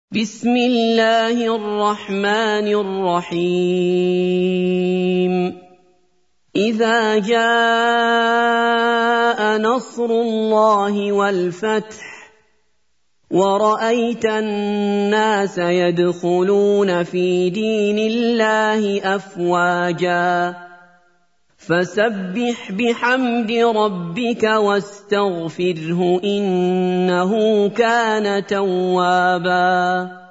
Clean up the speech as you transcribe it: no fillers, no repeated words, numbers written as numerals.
بسم الله الرحمن الرحيم إذا جاء نصر الله والفتح ورأيت الناس يدخلون في دين الله أفواجا فسبح بحمد ربك واستغفره إنه كان توابا